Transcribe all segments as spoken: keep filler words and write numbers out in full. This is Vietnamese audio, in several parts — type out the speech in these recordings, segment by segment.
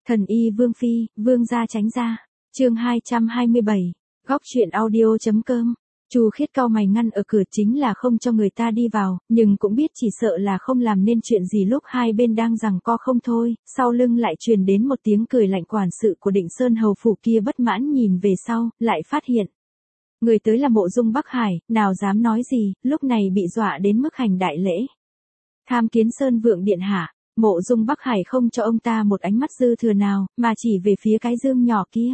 Thần y Vương Phi, Vương gia tránh ra. Chương hai trăm hai mươi bảy. Góc truyện audio.com. Chu Khiết cau mày ngăn ở cửa chính là không cho người ta đi vào, nhưng cũng biết chỉ sợ là không làm nên chuyện gì lúc hai bên đang giằng co không thôi, sau lưng lại truyền đến một tiếng cười lạnh. Quản sự của Định Sơn hầu phủ kia bất mãn nhìn về sau, lại phát hiện người tới là Mộ Dung Bắc Hải, nào dám nói gì, lúc này bị dọa đến mức hành đại lễ. Tham kiến Sơn Vượng điện hạ. Mộ Dung Bắc Hải không cho ông ta một ánh mắt dư thừa nào, mà chỉ về phía cái dương nhỏ kia.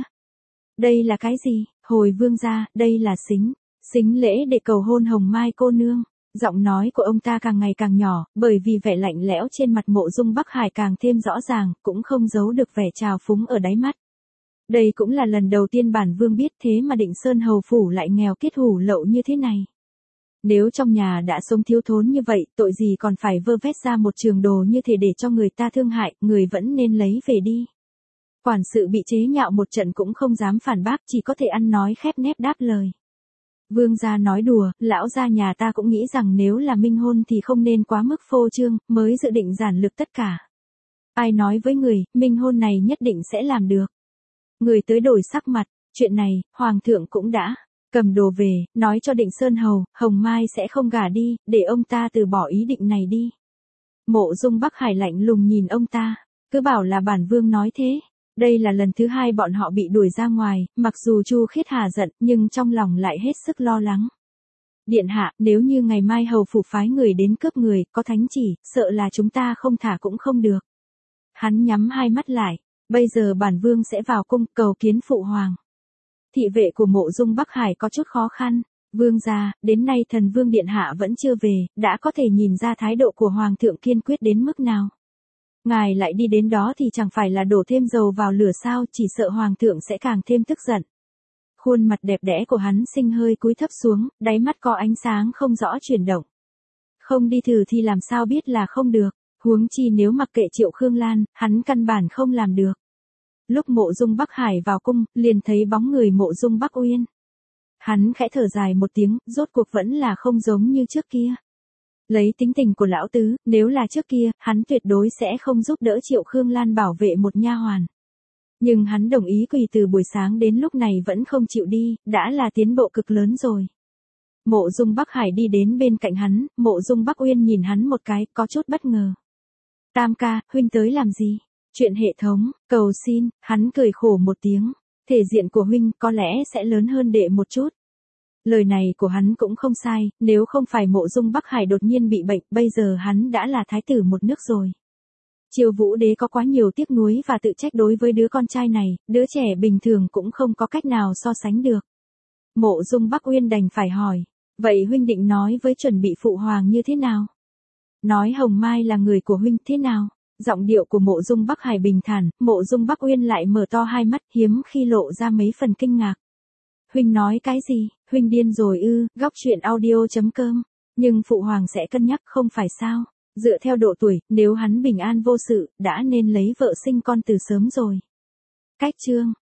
Đây là cái gì? Hồi vương gia, đây là xính. Xính lễ để cầu hôn Hồng Mai cô nương. Giọng nói của ông ta càng ngày càng nhỏ, bởi vì vẻ lạnh lẽo trên mặt Mộ Dung Bắc Hải càng thêm rõ ràng, cũng không giấu được vẻ trào phúng ở đáy mắt. Đây cũng là lần đầu tiên bản vương biết thế mà Định Sơn hầu phủ lại nghèo kiết hủ lậu như thế này. Nếu trong nhà đã sống thiếu thốn như vậy, tội gì còn phải vơ vét ra một trường đồ như thế để cho người ta thương hại, người vẫn nên lấy về đi. Quản sự bị chế nhạo một trận cũng không dám phản bác, chỉ có thể ăn nói khép nép đáp lời. Vương gia nói đùa, lão gia nhà ta cũng nghĩ rằng nếu là minh hôn thì không nên quá mức phô trương, mới dự định giản lược tất cả. Ai nói với người, minh hôn này nhất định sẽ làm được. Người tới đổi sắc mặt, chuyện này, hoàng thượng cũng đã cầm đồ về, nói cho Định Sơn hầu, Hồng Mai sẽ không gả đi, để ông ta từ bỏ ý định này đi. Mộ Dung Bắc Hải lạnh lùng nhìn ông ta, cứ bảo là bản vương nói thế. Đây là lần thứ hai bọn họ bị đuổi ra ngoài, mặc dù Chu Khiết hà giận, nhưng trong lòng lại hết sức lo lắng. Điện hạ, nếu như ngày mai hầu phủ phái người đến cướp người, có thánh chỉ, sợ là chúng ta không thả cũng không được. Hắn nhắm hai mắt lại, bây giờ bản vương sẽ vào cung cầu kiến phụ hoàng. Thị vệ của Mộ Dung Bắc Hải có chút khó khăn. Vương gia, đến nay thần vương điện hạ vẫn chưa về, đã có thể nhìn ra thái độ của hoàng thượng kiên quyết đến mức nào. Ngài lại đi đến đó thì chẳng phải là đổ thêm dầu vào lửa sao, chỉ sợ hoàng thượng sẽ càng thêm tức giận. Khuôn mặt đẹp đẽ của hắn sinh hơi cúi thấp xuống, đáy mắt có ánh sáng không rõ chuyển động. Không đi thử thì làm sao biết là không được, huống chi nếu mặc kệ Triệu Khương Lan, hắn căn bản không làm được. Lúc Mộ Dung Bắc Hải vào cung, liền thấy bóng người Mộ Dung Bắc Uyên. Hắn khẽ thở dài một tiếng, rốt cuộc vẫn là không giống như trước kia. Lấy tính tình của lão tứ, nếu là trước kia, hắn tuyệt đối sẽ không giúp đỡ Triệu Khương Lan bảo vệ một nha hoàn. Nhưng hắn đồng ý quỳ từ buổi sáng đến lúc này vẫn không chịu đi, đã là tiến bộ cực lớn rồi. Mộ Dung Bắc Hải đi đến bên cạnh hắn, Mộ Dung Bắc Uyên nhìn hắn một cái, có chút bất ngờ. Tam ca, huynh tới làm gì? Chuyện hệ thống, cầu xin, hắn cười khổ một tiếng. Thể diện của huynh có lẽ sẽ lớn hơn đệ một chút. Lời này của hắn cũng không sai, nếu không phải Mộ Dung Bắc Hải đột nhiên bị bệnh, bây giờ hắn đã là thái tử một nước rồi. Triều Vũ Đế có quá nhiều tiếc nuối và tự trách đối với đứa con trai này, đứa trẻ bình thường cũng không có cách nào so sánh được. Mộ Dung Bắc Uyên đành phải hỏi, vậy huynh định nói với chuẩn bị phụ hoàng như thế nào? Nói Hồng Mai là người của huynh thế nào? Giọng điệu của Mộ Dung Bắc Hải bình thản, Mộ Dung Bắc Uyên lại mở to hai mắt, hiếm khi lộ ra mấy phần kinh ngạc. Huynh nói cái gì? Huynh điên rồi ư? Góc truyện audio.com. Nhưng phụ hoàng sẽ cân nhắc không phải sao? Dựa theo độ tuổi, nếu hắn bình an vô sự, đã nên lấy vợ sinh con từ sớm rồi. Cách chương